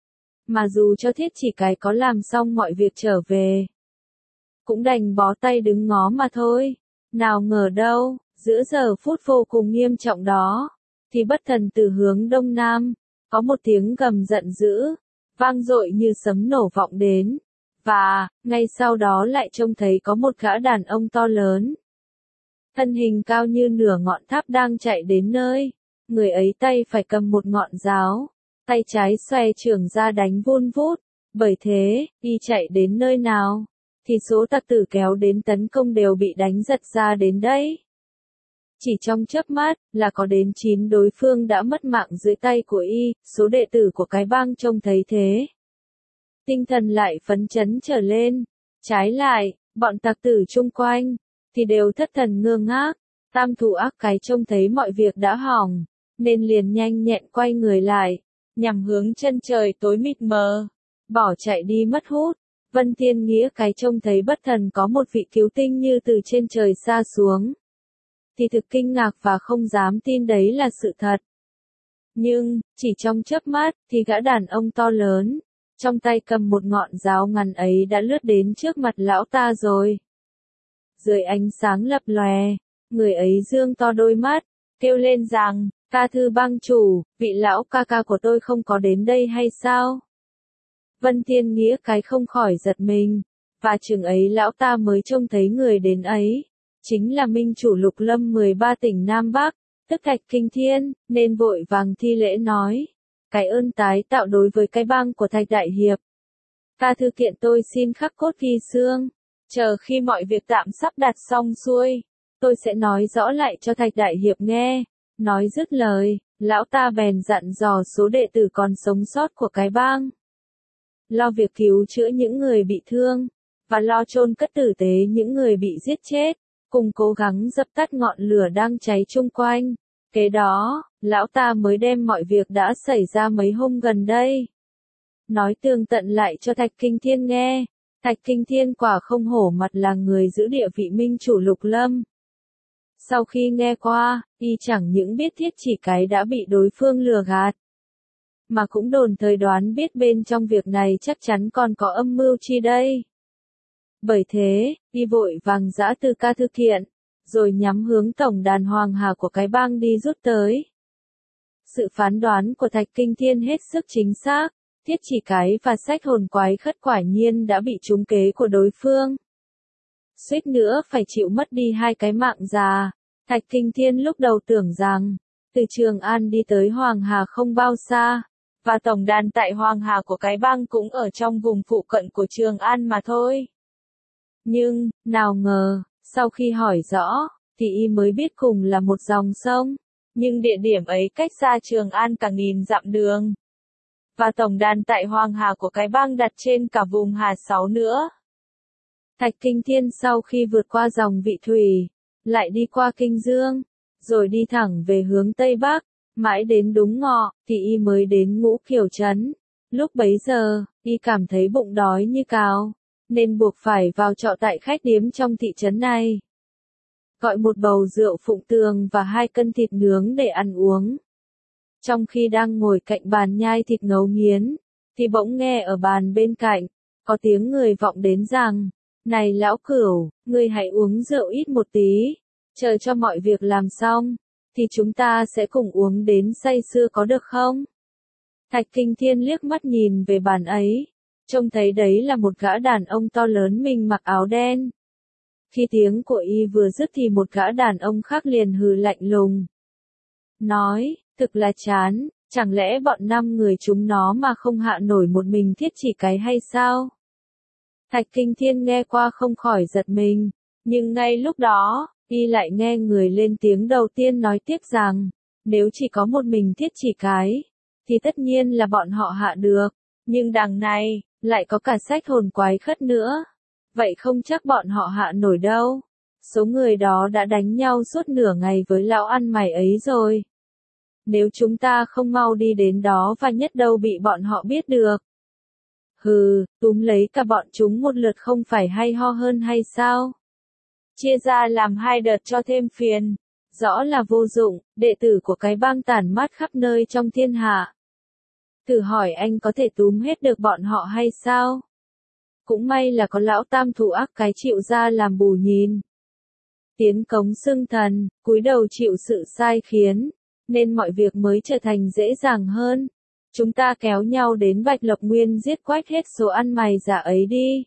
S1: mà dù cho thiết chỉ cái có làm xong mọi việc trở về, cũng đành bó tay đứng ngó mà thôi. Nào ngờ đâu, giữa giờ phút vô cùng nghiêm trọng đó, thì bất thần từ hướng đông nam, có một tiếng gầm giận dữ, vang dội như sấm nổ vọng đến, và, ngay sau đó lại trông thấy có một gã đàn ông to lớn. Thân hình cao như nửa ngọn tháp đang chạy đến nơi, người ấy tay phải cầm một ngọn giáo, tay trái xoay trường ra đánh vun vút, bởi thế, y chạy đến nơi nào, thì số tặc tử kéo đến tấn công đều bị đánh giật ra đến đấy. Chỉ trong chớp mắt, là có đến chín đối phương đã mất mạng dưới tay của y, số đệ tử của cái bang trông thấy thế. Tinh thần lại phấn chấn trở lên, trái lại, bọn tặc tử chung quanh, thì đều thất thần ngơ ngác, tam thủ ác cái trông thấy mọi việc đã hỏng, nên liền nhanh nhẹn quay người lại, nhằm hướng chân trời tối mịt mờ, bỏ chạy đi mất hút. Vân Thiên Nghĩa cái trông thấy bất thần có một vị cứu tinh như từ trên trời xa xuống, thì thực kinh ngạc và không dám tin đấy là sự thật. Nhưng, chỉ trong chớp mắt, thì gã đàn ông to lớn, trong tay cầm một ngọn giáo ngắn ấy đã lướt đến trước mặt lão ta rồi. Dưới ánh sáng lập lòe, người ấy dương to đôi mắt, kêu lên rằng, ca thư bang chủ, vị lão ca ca của tôi không có đến đây hay sao? Vân Thiên Nghĩa cái không khỏi giật mình, và chừng ấy lão ta mới trông thấy người đến ấy, chính là minh chủ Lục Lâm mười ba tỉnh Nam Bắc, tức Thạch Kinh Thiên, nên vội vàng thi lễ nói, cái ơn tái tạo đối với cái bang của Thạch Đại Hiệp. Ca thư kiện tôi xin khắc cốt ghi xương, chờ khi mọi việc tạm sắp đặt xong xuôi, tôi sẽ nói rõ lại cho Thạch Đại Hiệp nghe. Nói dứt lời, lão ta bèn dặn dò số đệ tử còn sống sót của cái bang, lo việc cứu chữa những người bị thương, và lo chôn cất tử tế những người bị giết chết, cùng cố gắng dập tắt ngọn lửa đang cháy chung quanh. Kế đó, lão ta mới đem mọi việc đã xảy ra mấy hôm gần đây, nói tường tận lại cho Thạch Kinh Thiên nghe. Thạch Kinh Thiên quả không hổ mặt là người giữ địa vị minh chủ Lục Lâm. Sau khi nghe qua, y chẳng những biết Thiết Chỉ Cái đã bị đối phương lừa gạt, mà cũng đồn thời đoán biết bên trong việc này chắc chắn còn có âm mưu chi đây. Bởi thế, y vội vàng giã từ ca thư kiện, rồi nhắm hướng tổng đàn hoàng hà của cái bang đi rút tới. Sự phán đoán của Thạch Kinh Thiên hết sức chính xác, Thiết Chỉ Cái và Sách Hồn Quái Khất quả nhiên đã bị trúng kế của đối phương. Suýt nữa phải chịu mất đi hai cái mạng già. Thạch Kinh Thiên lúc đầu tưởng rằng, từ Trường An đi tới Hoàng Hà không bao xa, và tổng đàn tại Hoàng Hà của cái bang cũng ở trong vùng phụ cận của Trường An mà thôi. Nhưng, nào ngờ, sau khi hỏi rõ, thì y mới biết cùng là một dòng sông, nhưng địa điểm ấy cách xa Trường An cả nghìn dặm đường. Và tổng đàn tại Hoàng Hà của cái bang đặt trên cả vùng Hà Sáu nữa. Thạch Kinh Thiên sau khi vượt qua dòng Vị Thủy, lại đi qua Kinh Dương, rồi đi thẳng về hướng Tây Bắc, mãi đến đúng ngọ, thì y mới đến Ngũ Kiều Trấn. Lúc bấy giờ, y cảm thấy bụng đói như cào, nên buộc phải vào trọ tại khách điếm trong thị trấn này. Gọi một bầu rượu Phụng Tường và hai cân thịt nướng để ăn uống. Trong khi đang ngồi cạnh bàn nhai thịt ngấu nghiến, thì bỗng nghe ở bàn bên cạnh, có tiếng người vọng đến rằng, này lão Cửu, ngươi hãy uống rượu ít một tí, chờ cho mọi việc làm xong, thì chúng ta sẽ cùng uống đến say sưa có được không? Thạch Kinh Thiên liếc mắt nhìn về bàn ấy, trông thấy đấy là một gã đàn ông to lớn mình mặc áo đen. Khi tiếng của y vừa dứt thì một gã đàn ông khác liền hừ lạnh lùng. Nói, thực là chán, chẳng lẽ bọn năm người chúng nó mà không hạ nổi một mình Thiết Chỉ Cái hay sao? Thạch Kinh Thiên nghe qua không khỏi giật mình, nhưng ngay lúc đó, y lại nghe người lên tiếng đầu tiên nói tiếp rằng, nếu chỉ có một mình Thiết Chỉ Cái, thì tất nhiên là bọn họ hạ được, nhưng đằng này, lại có cả Sách Hồn Quái Khất nữa. Vậy không chắc bọn họ hạ nổi đâu. Số người đó đã đánh nhau suốt nửa ngày với lão ăn mày ấy rồi. Nếu chúng ta không mau đi đến đó và nhất đâu bị bọn họ biết được. Hừ, túm lấy cả bọn chúng một lượt không phải hay ho hơn hay sao? Chia ra làm hai đợt cho thêm phiền. Rõ là vô dụng, đệ tử của cái bang tản mát khắp nơi trong thiên hạ. Thử hỏi anh có thể túm hết được bọn họ hay sao? Cũng may là có lão tam thủ ác cái chịu ra làm bù nhìn. Tiến cống xưng thần, cúi đầu chịu sự sai khiến. nên mọi việc mới trở thành dễ dàng hơn. Chúng ta kéo nhau đến Bạch Lộc Nguyên giết quách hết số ăn mày giả ấy đi.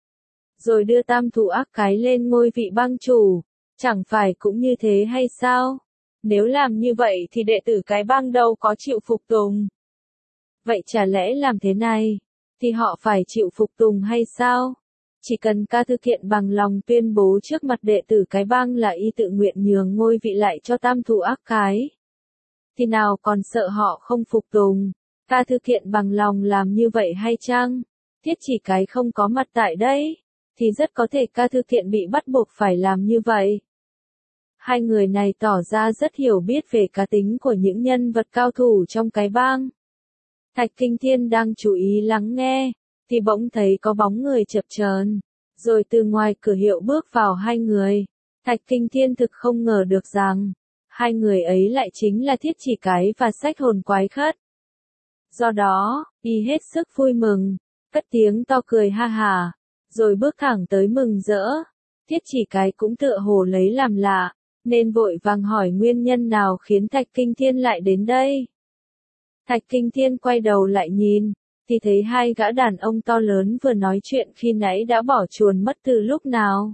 S1: Rồi đưa tam thủ ác cái lên ngôi vị bang chủ, chẳng phải cũng như thế hay sao? Nếu làm như vậy thì đệ tử cái bang đâu có chịu phục tùng. Vậy chả lẽ làm thế này, thì họ phải chịu phục tùng hay sao? Chỉ cần Ca Thư Kiện bằng lòng tuyên bố trước mặt đệ tử cái bang là y tự nguyện nhường ngôi vị lại cho tam thủ ác cái, thì nào còn sợ họ không phục tùng. Ca Thư Kiện bằng lòng làm như vậy hay chăng? Thiết Chỉ Cái không có mặt tại đây, thì rất có thể Ca Thư Kiện bị bắt buộc phải làm như vậy. Hai người này tỏ ra rất hiểu biết về cá tính của những nhân vật cao thủ trong cái bang. Thạch Kinh Thiên đang chú ý lắng nghe, thì bỗng thấy có bóng người chập chờn, rồi từ ngoài cửa hiệu bước vào hai người. Thạch Kinh Thiên thực không ngờ được rằng, hai người ấy lại chính là Thiết Chỉ Cái và Sách Hồn Quái Khất. Do đó, y hết sức vui mừng, cất tiếng to cười ha hả, rồi bước thẳng tới mừng rỡ. Thiết Chỉ Cái cũng tựa hồ lấy làm lạ, nên vội vàng hỏi nguyên nhân nào khiến Thạch Kinh Thiên lại đến đây. Thạch Kinh Thiên quay đầu lại nhìn, thì thấy hai gã đàn ông to lớn vừa nói chuyện khi nãy đã bỏ chuồn mất từ lúc nào.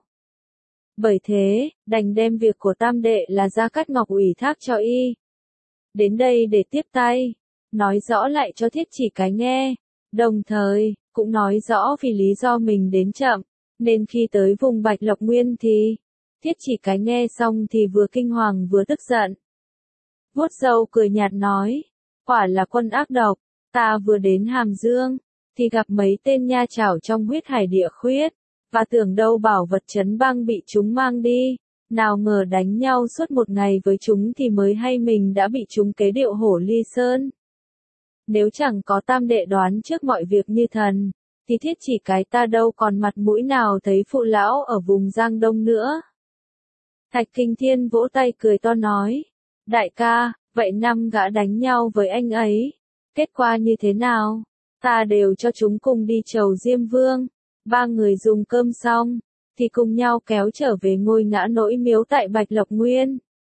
S1: Bởi thế, đành đem việc của tam đệ là Gia Cát Ngọc ủy thác cho y. Đến đây để tiếp tay, nói rõ lại cho Thiết Chỉ Cái nghe, đồng thời, cũng nói rõ vì lý do mình đến chậm, nên khi tới vùng Bạch Lộc Nguyên thì, Thiết Chỉ Cái nghe xong thì vừa kinh hoàng vừa tức giận. Vuốt râu cười nhạt nói, quả là quân ác độc, ta vừa đến Hàm Dương, thì gặp mấy tên nha chảo trong huyết hải địa khuyết, và tưởng đâu bảo vật trấn băng bị chúng mang đi, nào ngờ đánh nhau suốt một ngày với chúng thì mới hay mình đã bị chúng kế điệu hổ ly sơn. Nếu chẳng có tam đệ đoán trước mọi việc như thần, thì Thiết Chỉ Cái ta đâu còn mặt mũi nào thấy phụ lão ở vùng Giang Đông nữa. Thạch Kinh Thiên vỗ tay cười to nói, đại ca, vậy năm gã đánh nhau với anh ấy, kết quả như thế nào? Ta đều cho chúng cùng đi chầu Diêm Vương. Ba người dùng cơm xong, thì cùng nhau kéo trở về ngôi ngã nỗi miếu tại Bạch Lộc Nguyên.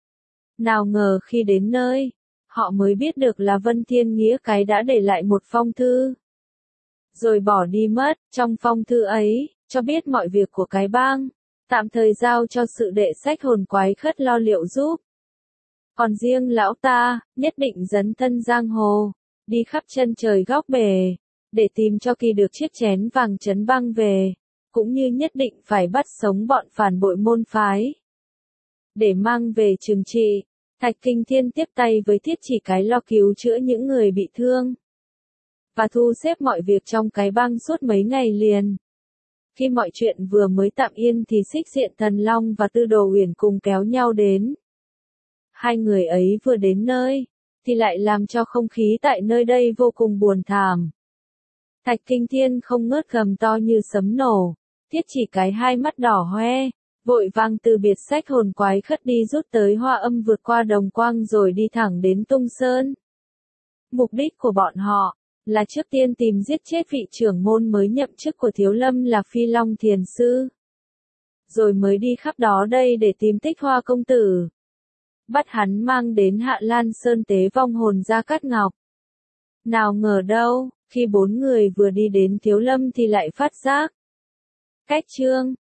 S1: Nào ngờ khi đến nơi, họ mới biết được là Vân Thiên Nghĩa cái đã để lại một phong thư. Rồi bỏ đi mất, trong phong thư ấy, cho biết mọi việc của cái bang, tạm thời giao cho sự đệ Sách Hồn Quái Khất lo liệu giúp. Còn riêng lão ta, nhất định dấn thân giang hồ, đi khắp chân trời góc bể, để tìm cho kỳ được chiếc chén vàng trấn băng về, cũng như nhất định phải bắt sống bọn phản bội môn phái. Để mang về trừng trị, Thạch Kinh Thiên tiếp tay với Thiết Chỉ Cái lo cứu chữa những người bị thương, và thu xếp mọi việc trong cái bang suốt mấy ngày liền. Khi mọi chuyện vừa mới tạm yên thì Xích Diện Thần Long và Tư Đồ Uyển cùng kéo nhau đến. Hai người ấy vừa đến nơi, thì lại làm cho không khí tại nơi đây vô cùng buồn thảm. Thạch Kinh Thiên không ngớt gầm to như sấm nổ, Thiết Chỉ Cái hai mắt đỏ hoe, vội vàng từ biệt Sách Hồn Quái Khất đi rút tới Hoa Âm vượt qua Đồng Quang rồi đi thẳng đến Tung Sơn. Mục đích của bọn họ là trước tiên tìm giết chết vị trưởng môn mới nhậm chức của Thiếu Lâm là Phi Long Thiền Sư. Rồi mới đi khắp đó đây để tìm Tích Hoa Công Tử, bắt hắn mang đến Hạ Lan Sơn tế vong hồn Gia Cát Ngọc. Nào ngờ đâu, khi bốn người vừa đi đến Thiếu Lâm thì lại phát giác. Cách chương